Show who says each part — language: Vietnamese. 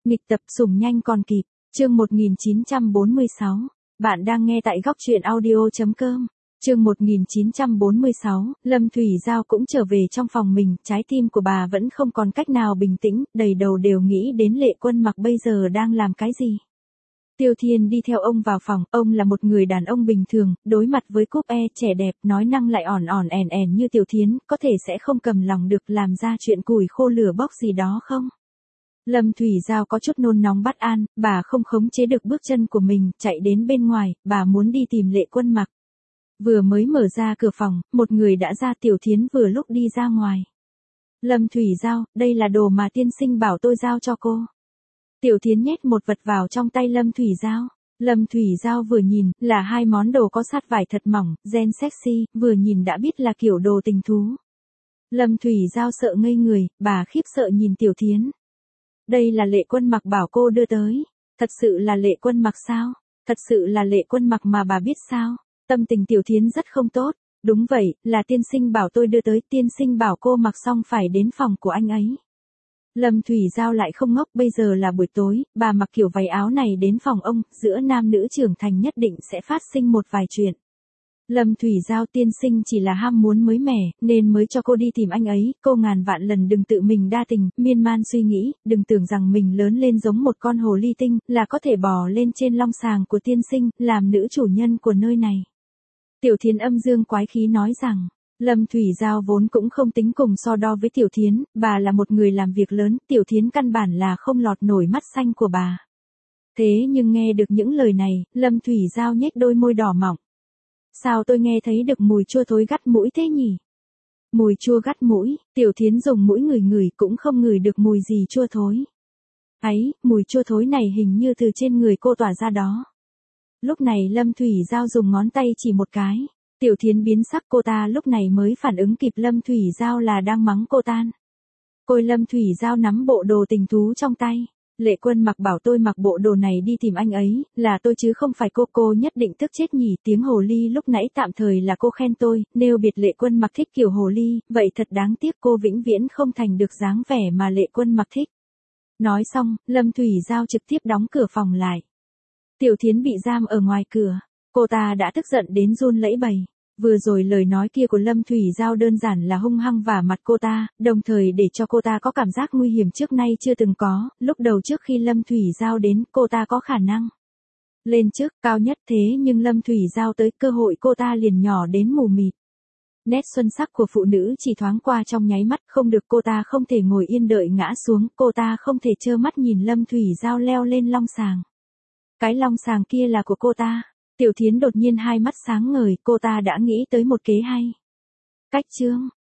Speaker 1: Nghịch tập sủng nhanh còn kịp, chương 1946. Bạn đang nghe tại góc truyện audio.com. Chương 1946, Lâm Thủy Giao cũng trở về trong phòng mình, trái tim của bà vẫn không còn cách nào bình tĩnh, đầy đầu đều nghĩ đến Lệ Quân Mặc bây giờ đang làm cái gì. Tiêu Thiên đi theo ông vào phòng, ông là một người đàn ông bình thường, đối mặt với cúp e trẻ đẹp, nói năng lại ỏn ẻn như Tiểu Thiến, có thể sẽ không cầm lòng được làm ra chuyện củi khô lửa bốc gì đó không? Lâm Thủy Giao có chút nôn nóng bất an, bà không khống chế được bước chân của mình, chạy đến bên ngoài, bà muốn đi tìm Lệ Quân Mặc. Vừa mới mở ra cửa phòng, một người đã ra. Tiểu Thiến vừa lúc đi ra ngoài. Lâm Thủy Giao, đây là đồ mà tiên sinh bảo tôi giao cho cô. Tiểu Thiến nhét một vật vào trong tay Lâm Thủy Giao. Lâm Thủy Giao vừa nhìn, là hai món đồ có sát vải thật mỏng, gen sexy, vừa nhìn đã biết là kiểu đồ tình thú. Lâm Thủy Giao sợ ngây người, bà khiếp sợ nhìn Tiểu Thiến. Đây là Lệ Quân Mặc bảo cô đưa tới. Thật sự là Lệ Quân Mặc sao? Thật sự là Lệ Quân Mặc mà bà biết sao? Tâm tình Tiểu Thiến rất không tốt. Đúng vậy, là tiên sinh bảo tôi đưa tới, tiên sinh bảo cô mặc xong phải đến phòng của anh ấy. Lâm Thủy Giao lại không ngốc, bây giờ là buổi tối, bà mặc kiểu váy áo này đến phòng ông, giữa nam nữ trưởng thành nhất định sẽ phát sinh một vài chuyện. Lâm Thủy Giao, tiên sinh chỉ là ham muốn mới mẻ, nên mới cho cô đi tìm anh ấy, cô ngàn vạn lần đừng tự mình đa tình, miên man suy nghĩ, đừng tưởng rằng mình lớn lên giống một con hồ ly tinh, là có thể bò lên trên long sàng của tiên sinh, làm nữ chủ nhân của nơi này. Tiểu Thiến âm dương quái khí nói rằng, Lâm Thủy Giao vốn cũng không tính cùng so đo với Tiểu Thiến, bà là một người làm việc lớn, Tiểu Thiến căn bản là không lọt nổi mắt xanh của bà. Thế nhưng nghe được những lời này, Lâm Thủy Giao nhếch đôi môi đỏ mọng. Sao tôi nghe thấy được mùi chua thối gắt mũi thế nhỉ? Mùi chua gắt mũi, Tiểu Thiến dùng mũi ngửi cũng không ngửi được mùi gì chua thối. Ấy, mùi chua thối này hình như từ trên người cô tỏa ra đó. Lúc này Lâm Thủy Giao dùng ngón tay chỉ một cái. Tiểu Thiến biến sắc, cô ta lúc này mới phản ứng kịp Lâm Thủy Giao là đang mắng cô tan. Côi Lâm Thủy Giao nắm bộ đồ tình thú trong tay. Lệ Quân Mặc bảo tôi mặc bộ đồ này đi tìm anh ấy, là tôi chứ không phải cô nhất định tức chết nhỉ. Tiếng hồ ly lúc nãy tạm thời là cô khen tôi, nêu biệt Lệ Quân Mặc thích kiểu hồ ly, vậy thật đáng tiếc cô vĩnh viễn không thành được dáng vẻ mà Lệ Quân Mặc thích. Nói xong, Lâm Thủy Giao trực tiếp đóng cửa phòng lại. Tiểu Thiến bị giam ở ngoài cửa, cô ta đã tức giận đến run lẩy bẩy. Vừa rồi lời nói kia của Lâm Thủy Giao đơn giản là hung hăng vả mặt cô ta, đồng thời để cho cô ta có cảm giác nguy hiểm trước nay chưa từng có. Lúc đầu trước khi Lâm Thủy Giao đến, cô ta có khả năng lên trước, cao nhất, thế nhưng Lâm Thủy Giao tới, cơ hội cô ta liền nhỏ đến mù mịt. Nét xuân sắc của phụ nữ chỉ thoáng qua trong nháy mắt, không được, cô ta không thể ngồi yên đợi ngã xuống, cô ta không thể trơ mắt nhìn Lâm Thủy Giao leo lên long sàng. Cái long sàng kia là của cô ta. Tiểu Thiến đột nhiên hai mắt sáng ngời, cô ta đã nghĩ tới một kế hay. Cách chương